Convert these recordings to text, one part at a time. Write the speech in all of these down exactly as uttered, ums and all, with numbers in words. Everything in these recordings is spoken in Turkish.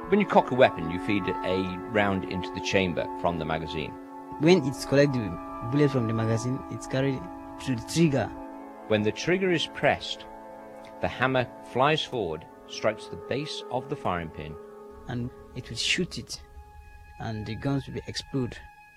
When you cock a weapon, you feed a round into the chamber from the magazine. When it's collected bullet from the magazine, it's carried to the trigger. When the trigger is pressed, the hammer flies forward, strikes the base of the firing pin, and it will shoot it, and the guns will explode.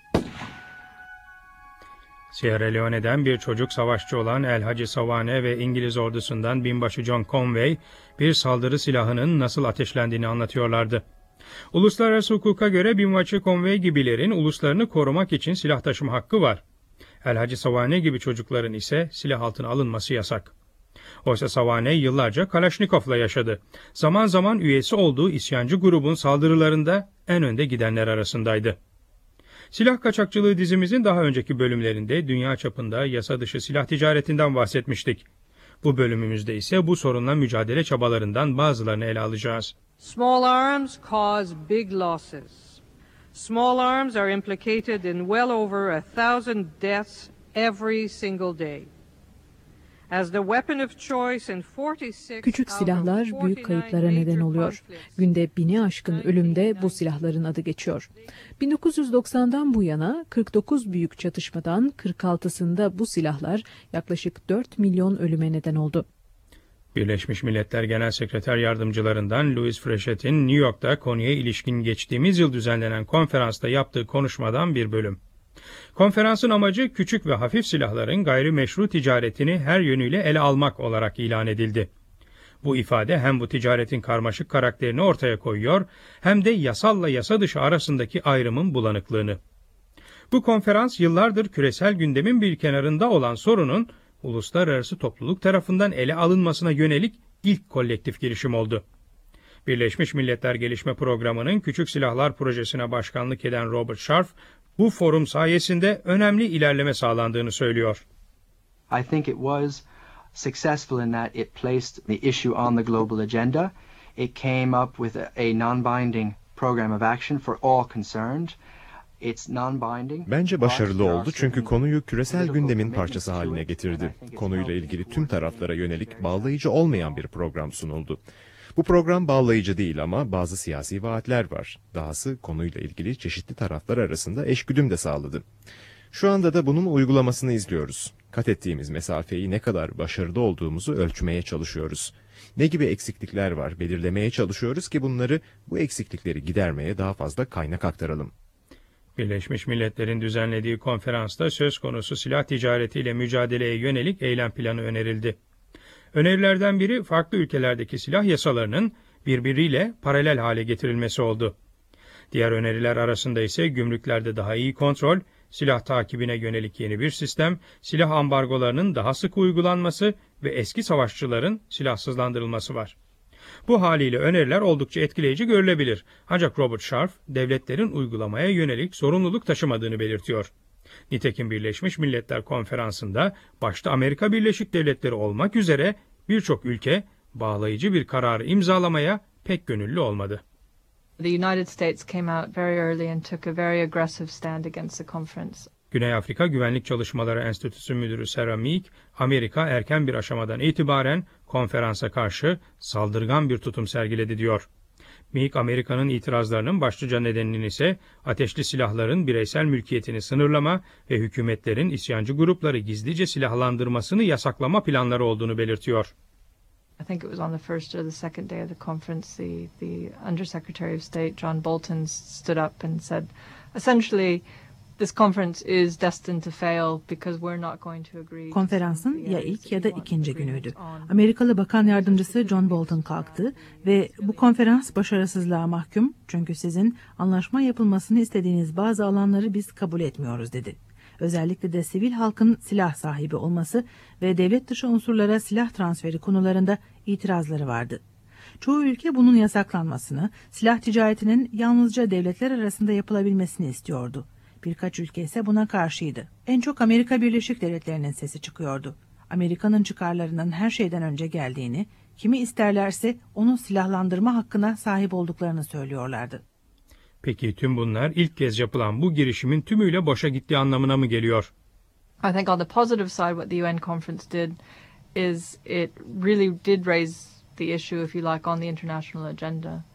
Sierra Leone'den bir çocuk savaşçı olan El Hacı Sawane ve İngiliz ordusundan binbaşı John Conway, bir saldırı silahının nasıl ateşlendiğini anlatıyorlardı. Uluslararası hukuka göre binbaşı Conway gibilerin uluslarını korumak için silah taşıma hakkı var. El Hacı Sawane gibi çocukların ise silah altına alınması yasak. Oysa Sawane yıllarca Kalaşnikov'la yaşadı. Zaman zaman üyesi olduğu isyancı grubun saldırılarında en önde gidenler arasındaydı. Silah kaçakçılığı dizimizin daha önceki bölümlerinde dünya çapında yasa dışı silah ticaretinden bahsetmiştik. Bu bölümümüzde ise bu sorunla mücadele çabalarından bazılarını ele alacağız. Small arms cause big losses. Small arms are implicated in well over a thousand deaths every single day. Küçük silahlar büyük kayıplara neden oluyor. Günde bini aşkın ölümde bu silahların adı geçiyor. bin dokuz yüz doksandan bu yana kırk dokuz büyük çatışmadan kırk altısında bu silahlar yaklaşık dört milyon ölüme neden oldu. Birleşmiş Milletler Genel Sekreter Yardımcılarından Louis Frechet'in New York'ta konuya ilişkin geçtiğimiz yıl düzenlenen konferansta yaptığı konuşmadan bir bölüm. Konferansın amacı küçük ve hafif silahların gayrimeşru ticaretini her yönüyle ele almak olarak ilan edildi. Bu ifade hem bu ticaretin karmaşık karakterini ortaya koyuyor hem de yasalla yasa dışı arasındaki ayrımın bulanıklığını. Bu konferans yıllardır küresel gündemin bir kenarında olan sorunun uluslararası topluluk tarafından ele alınmasına yönelik ilk kolektif girişim oldu. Birleşmiş Milletler Gelişme Programı'nın Küçük Silahlar Projesi'ne başkanlık eden Robert Sharf, bu forum sayesinde önemli ilerleme sağlandığını söylüyor. I think it was successful in that it placed the issue on the global agenda. It came up with a, a non-binding program of action for all concerned. Bence başarılı oldu çünkü konuyu küresel gündemin parçası haline getirdi. Konuyla ilgili tüm taraflara yönelik bağlayıcı olmayan bir program sunuldu. Bu program bağlayıcı değil ama bazı siyasi vaatler var. Dahası konuyla ilgili çeşitli taraflar arasında eşgüdüm de sağladı. Şu anda da bunun uygulamasını izliyoruz. Kat ettiğimiz mesafeyi ne kadar başarılı olduğumuzu ölçmeye çalışıyoruz. Ne gibi eksiklikler var belirlemeye çalışıyoruz ki bunları, bu eksiklikleri gidermeye daha fazla kaynak aktaralım. Birleşmiş Milletler'in düzenlediği konferansta söz konusu silah ticaretiyle mücadeleye yönelik eylem planı önerildi. Önerilerden biri farklı ülkelerdeki silah yasalarının birbiriyle paralel hale getirilmesi oldu. Diğer öneriler arasında ise gümrüklerde daha iyi kontrol, silah takibine yönelik yeni bir sistem, silah ambargolarının daha sık uygulanması ve eski savaşçıların silahsızlandırılması var. Bu haliyle öneriler oldukça etkileyici görülebilir. Ancak Robert Sharf, devletlerin uygulamaya yönelik sorumluluk taşımadığını belirtiyor. Nitekim Birleşmiş Milletler Konferansı'nda başta Amerika Birleşik Devletleri olmak üzere birçok ülke bağlayıcı bir kararı imzalamaya pek gönüllü olmadı. The United States came out very early and took a very aggressive stand against the conference. Güney Afrika Güvenlik Çalışmaları Enstitüsü Müdürü Sarah Meek, Amerika erken bir aşamadan itibaren konferansa karşı saldırgan bir tutum sergiledi diyor. Meek, Amerika'nın itirazlarının başlıca nedeninin ise ateşli silahların bireysel mülkiyetini sınırlama ve hükümetlerin isyancı grupları gizlice silahlandırmasını yasaklama planları olduğunu belirtiyor. I think it was on the first or the second day of the conference, the, the Undersecretary of State, John Bolton, stood up and said, essentially, this conference is destined to fail because we're not going to agree. Konferansın ya ilk ya da ikinci günüydü. Amerikalı Bakan Yardımcısı John Bolton kalktı ve bu konferans başarısızlığa mahkum çünkü sizin anlaşma yapılmasını istediğiniz bazı alanları biz kabul etmiyoruz dedi. Özellikle de sivil halkın silah sahibi olması ve devlet dışı unsurlara silah transferi konularında itirazları vardı. Çoğu ülke bunun yasaklanmasını, silah ticaretinin yalnızca devletler arasında yapılabilmesini istiyordu. Birkaç ülke ise buna karşıydı. En çok Amerika Birleşik Devletleri'nin sesi çıkıyordu. Amerika'nın çıkarlarının her şeyden önce geldiğini, kimi isterlerse onu silahlandırma hakkına sahip olduklarını söylüyorlardı. Peki tüm bunlar ilk kez yapılan bu girişimin tümüyle boşa gittiği anlamına mı geliyor? I think on the positive side what the U N conference did is it really did raise the issue, if you like, on the international agenda.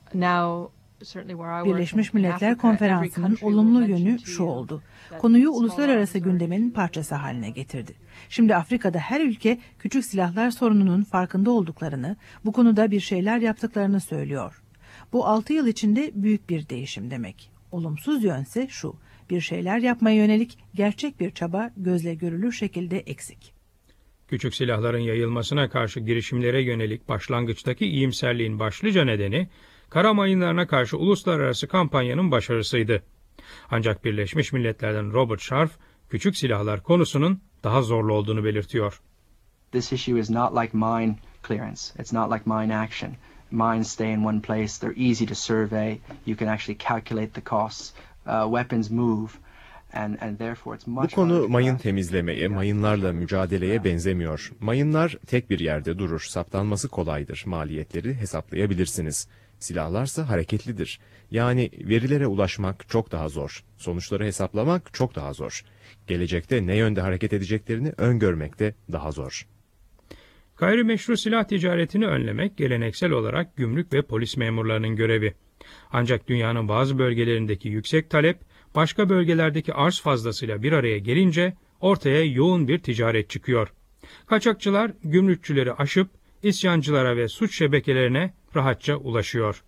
now Birleşmiş Milletler Konferansı'nın olumlu yönü şu oldu. Konuyu uluslararası gündemin parçası haline getirdi. Şimdi Afrika'da her ülke küçük silahlar sorununun farkında olduklarını, bu konuda bir şeyler yaptıklarını söylüyor. Bu altı yıl içinde büyük bir değişim demek. Olumsuz yönse şu, bir şeyler yapmaya yönelik gerçek bir çaba gözle görülür şekilde eksik. Küçük silahların yayılmasına karşı girişimlere yönelik başlangıçtaki iyimserliğin başlıca nedeni, kara mayınlarına karşı uluslararası kampanyanın başarısıydı. Ancak Birleşmiş Milletler'den Robert Sharf, küçük silahlar konusunun daha zorlu olduğunu belirtiyor. This issue is not like mine clearance. It's not like mine action. Mines stay in one place. They're easy to survey. You can actually calculate the costs. Uh, weapons move. And, and therefore it's much. Bu konu mayın temizlemeye, mayınlarla mücadeleye benzemiyor. Mayınlar tek bir yerde durur. Saptanması kolaydır. Maliyetleri hesaplayabilirsiniz. Silahlarsa hareketlidir. Yani verilere ulaşmak çok daha zor. Sonuçları hesaplamak çok daha zor. Gelecekte ne yönde hareket edeceklerini öngörmek de daha zor. Gayrimeşru silah ticaretini önlemek geleneksel olarak gümrük ve polis memurlarının görevi. Ancak dünyanın bazı bölgelerindeki yüksek talep, başka bölgelerdeki arz fazlasıyla bir araya gelince ortaya yoğun bir ticaret çıkıyor. Kaçakçılar gümrükçüleri aşıp isyancılara ve suç şebekelerine rahatça ulaşıyor.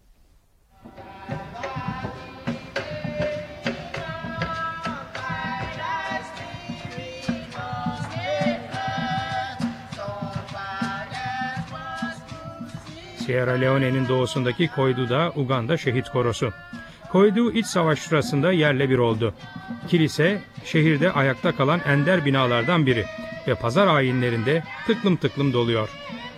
Sierra Leone'nin doğusundaki Koidu'da Uganda Şehit Korosu. Koidu iç savaş sırasında yerle bir oldu. Kilise şehirde ayakta kalan ender binalardan biri ve pazar ayinlerinde tıklım tıklım doluyor.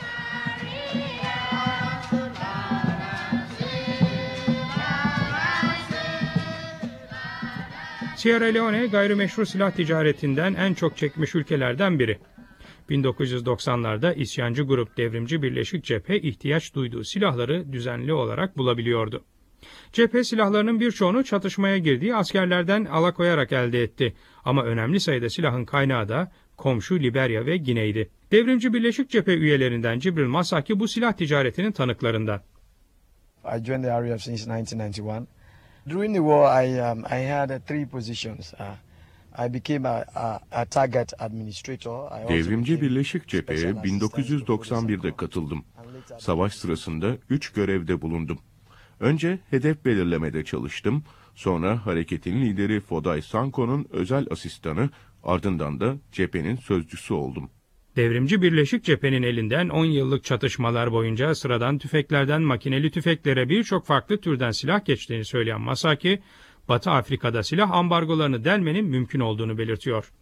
Sierra Leone gayrimeşru silah ticaretinden en çok çekmiş ülkelerden biri. bin dokuz yüz doksanlarda isyancı grup Devrimci Birleşik Cephe ihtiyaç duyduğu silahları düzenli olarak bulabiliyordu. Cephe silahlarının birçoğunu çatışmaya girdiği askerlerden alakoyarak elde etti. Ama önemli sayıda silahın kaynağı da komşu Liberya ve Gine'ydi. Devrimci Birleşik Cephe üyelerinden Cibril Masaki bu silah ticaretinin tanıklarından. I joined the R A F since nineteen ninety-one. During the war, I um, I had uh, three positions. Uh, I became a, a, a target administrator. Devrimci Birleşik Cephe'ye bin dokuz yüz doksan birde katıldım. Savaş sırasında üç görevde bulundum. Önce hedef belirlemede çalıştım, sonra hareketin lideri Foday Sanko'nun özel asistanı, ardından da cephenin sözcüsü oldum. Devrimci Birleşik Cephe'nin elinden on yıllık çatışmalar boyunca sıradan tüfeklerden makineli tüfeklere birçok farklı türden silah geçtiğini söyleyen Masaki, Batı Afrika'da silah ambargolarını delmenin mümkün olduğunu belirtiyor.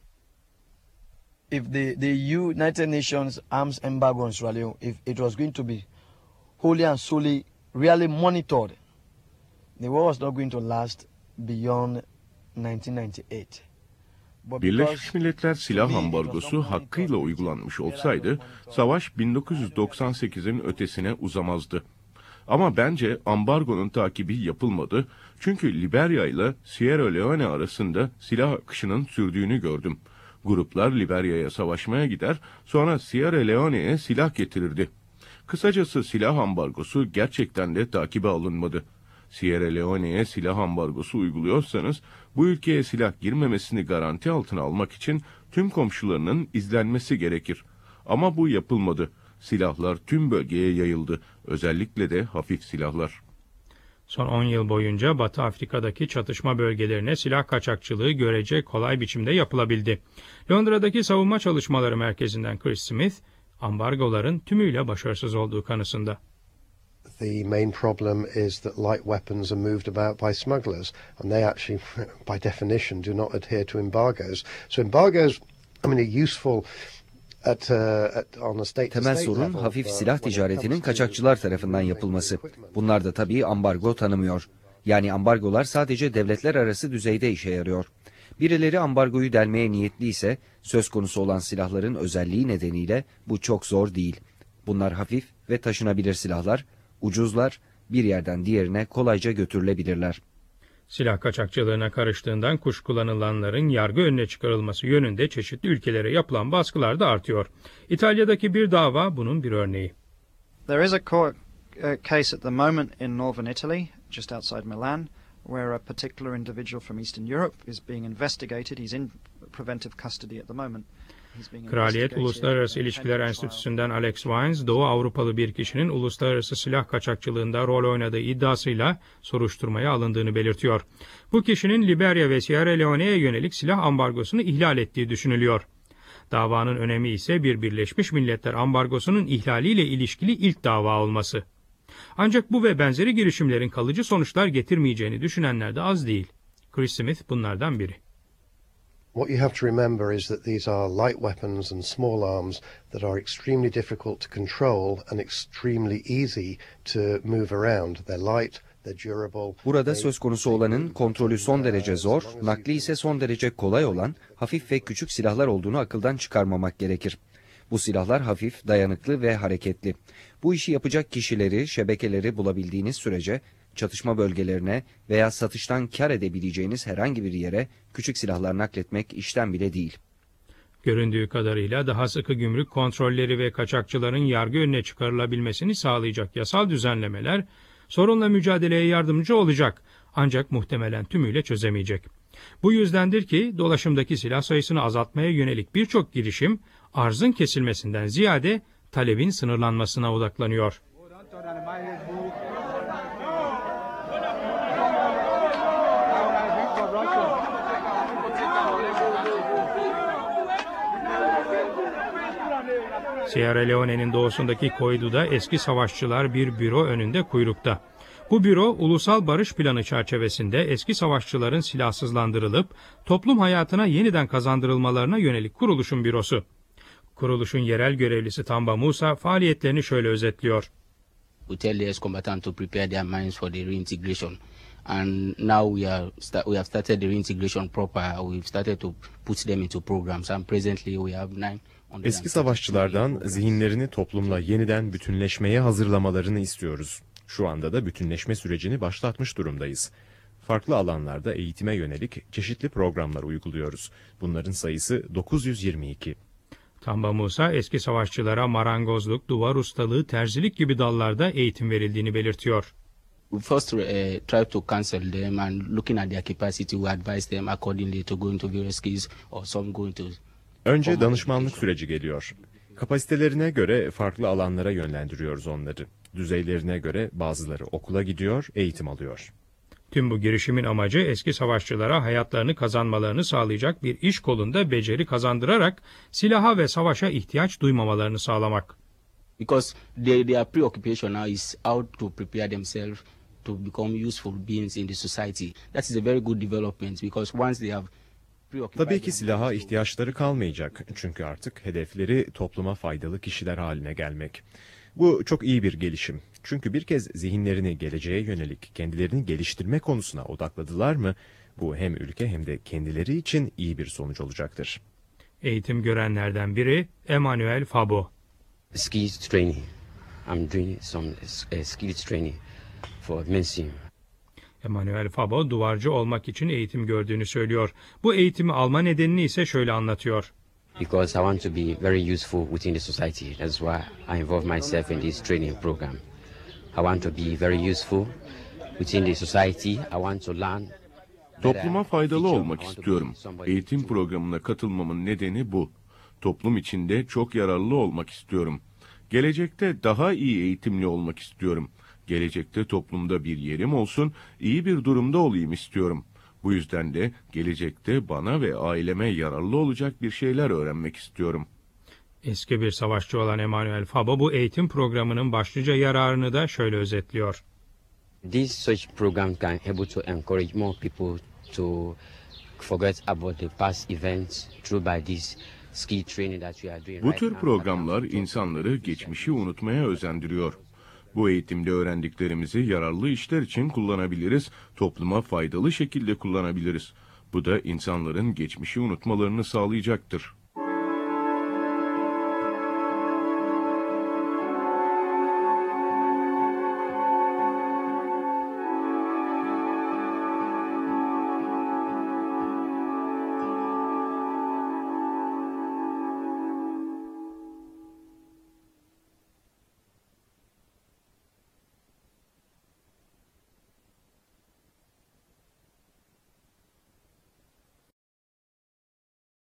If the, the United Nations arms embargo on Sierra Leone, if it was going to be wholly and solely really monitored, the war was not going to last beyond nineteen ninety-eight. Birleşmiş Milletler silah ambargosu hakkıyla uygulanmış olsaydı, savaş bin dokuz yüz doksan sekizin ötesine uzamazdı. Ama bence ambargonun takibi yapılmadı, çünkü Liberya ile Sierra Leone arasında silah akışının sürdüğünü gördüm. Gruplar Liberya'ya savaşmaya gider, sonra Sierra Leone'ye silah getirirdi. Kısacası silah ambargosu gerçekten de takibe alınmadı. Sierra Leone'ye silah ambargosu uyguluyorsanız, bu ülkeye silah girmemesini garanti altına almak için tüm komşularının izlenmesi gerekir. Ama bu yapılmadı. Silahlar tüm bölgeye yayıldı. Özellikle de hafif silahlar. Son on yıl boyunca Batı Afrika'daki çatışma bölgelerine silah kaçakçılığı görece kolay biçimde yapılabildi. Londra'daki savunma çalışmaları merkezinden Chris Smith, ambargoların tümüyle başarısız olduğu kanısında. The main problem is that light weapons are moved about by smugglers, and they actually, by definition, do not adhere to embargoes. So embargoes, I mean, are useful at, uh, at, on a state Temel sorun hafif silah ticaretinin kaçakçılar tarafından yapılması. Bunlar da tabii ambargo tanımıyor. Yani ambargolar sadece devletler arası düzeyde işe yarıyor. Birileri ambargoyu delmeye niyetliyse, söz konusu olan silahların özelliği nedeniyle bu çok zor değil. Bunlar hafif ve taşınabilir silahlar, ucuzlar, bir yerden diğerine kolayca götürülebilirler. Silah kaçakçılığına karıştığından kuşkulanılanların yargı önüne çıkarılması yönünde çeşitli ülkelere yapılan baskılar da artıyor. İtalya'daki bir dava bunun bir örneği. There is a court a case at the moment in northern Italy, just outside Milan, where a particular individual from Eastern Europe is being investigated. He's in preventive custody at the moment. Kraliyet Uluslararası İlişkiler Enstitüsü'nden Alex Wines, Doğu Avrupalı bir kişinin uluslararası silah kaçakçılığında rol oynadığı iddiasıyla soruşturmaya alındığını belirtiyor. Bu kişinin Liberya ve Sierra Leone'ye yönelik silah ambargosunu ihlal ettiği düşünülüyor. Davanın önemi ise bir Birleşmiş Milletler ambargosunun ihlaliyle ilişkili ilk dava olması. Ancak bu ve benzeri girişimlerin kalıcı sonuçlar getirmeyeceğini düşünenler de az değil. Chris Smith bunlardan biri. What you have to remember is that these are light weapons and small arms that are extremely difficult to control and extremely easy to move around. They're light, they're durable. Burada söz konusu olanın kontrolü son derece zor, nakli ise son derece kolay olan hafif ve küçük silahlar olduğunu akıldan çıkarmamak gerekir. Bu silahlar hafif, dayanıklı ve hareketli. Bu işi yapacak kişileri, şebekeleri bulabildiğiniz sürece çatışma bölgelerine veya satıştan kar edebileceğiniz herhangi bir yere küçük silahlar nakletmek işten bile değil. Göründüğü kadarıyla daha sıkı gümrük kontrolleri ve kaçakçıların yargı önüne çıkarılabilmesini sağlayacak yasal düzenlemeler sorunla mücadeleye yardımcı olacak, ancak muhtemelen tümüyle çözemeyecek. Bu yüzdendir ki dolaşımdaki silah sayısını azaltmaya yönelik birçok girişim arzın kesilmesinden ziyade talebin sınırlanmasına odaklanıyor. Sierra Leone'nin doğusundaki Koidu'da eski savaşçılar bir büro önünde kuyrukta. Bu büro, ulusal barış planı çerçevesinde eski savaşçıların silahsızlandırılıp toplum hayatına yeniden kazandırılmalarına yönelik kuruluşun bürosu. Kuruluşun yerel görevlisi Tamba Musa faaliyetlerini şöyle özetliyor. We tell the ex-combatants to prepare their minds for the reintegration. And now we are we have started the reintegration proper. We've started to put them into programs. And presently we have nine. Eski savaşçılardan zihinlerini toplumla yeniden bütünleşmeye hazırlamalarını istiyoruz. Şu anda da bütünleşme sürecini başlatmış durumdayız. Farklı alanlarda eğitime yönelik çeşitli programlar uyguluyoruz. Bunların sayısı dokuz yüz yirmi iki. Tamba Musa eski savaşçılara marangozluk, duvar ustalığı, terzilik gibi dallarda eğitim verildiğini belirtiyor. We first uh, try to counsel them and looking at their capacity, we advise them accordingly to go into various skills or some go into. Önce danışmanlık süreci geliyor. Kapasitelerine göre farklı alanlara yönlendiriyoruz onları. Düzeylerine göre bazıları okula gidiyor, eğitim alıyor. Tüm bu girişimin amacı eski savaşçılara hayatlarını kazanmalarını sağlayacak bir iş kolunda beceri kazandırarak silaha ve savaşa ihtiyaç duymamalarını sağlamak. Because their, their preoccupation now is how to prepare themselves to become useful beings in the society. That is a very good development because once they have Tabii ki silaha ihtiyaçları kalmayacak. Çünkü artık hedefleri topluma faydalı kişiler haline gelmek. Bu çok iyi bir gelişim. Çünkü bir kez zihinlerini geleceğe yönelik kendilerini geliştirme konusuna odakladılar mı, bu hem ülke hem de kendileri için iyi bir sonuç olacaktır. Eğitim görenlerden biri Emmanuel Fabo. Skills training. I'm doing some uh, skills training for medicine. Emmanuel Fabo duvarcı olmak için eğitim gördüğünü söylüyor. Bu eğitimi alma nedenini ise şöyle anlatıyor. Because I want to be very useful within the society. That's why I involve myself in this training program. I want to be very useful within the society. I want to learn. Topluma faydalı olmak istiyorum. Eğitim programına katılmamın nedeni bu. Toplum içinde çok yararlı olmak istiyorum. Gelecekte daha iyi eğitimli olmak istiyorum. Gelecekte toplumda bir yerim olsun, iyi bir durumda olayım istiyorum. Bu yüzden de gelecekte bana ve aileme yararlı olacak bir şeyler öğrenmek istiyorum. Eski bir savaşçı olan Emmanuel Fabo bu eğitim programının başlıca yararını da şöyle özetliyor. This such program can able to encourage more people to forget about the past events through by this skill training that we are doing. Bu tür programlar insanları geçmişi unutmaya özendiriyor. Bu eğitimde öğrendiklerimizi yararlı işler için kullanabiliriz, topluma faydalı şekilde kullanabiliriz. Bu da insanların geçmişi unutmalarını sağlayacaktır.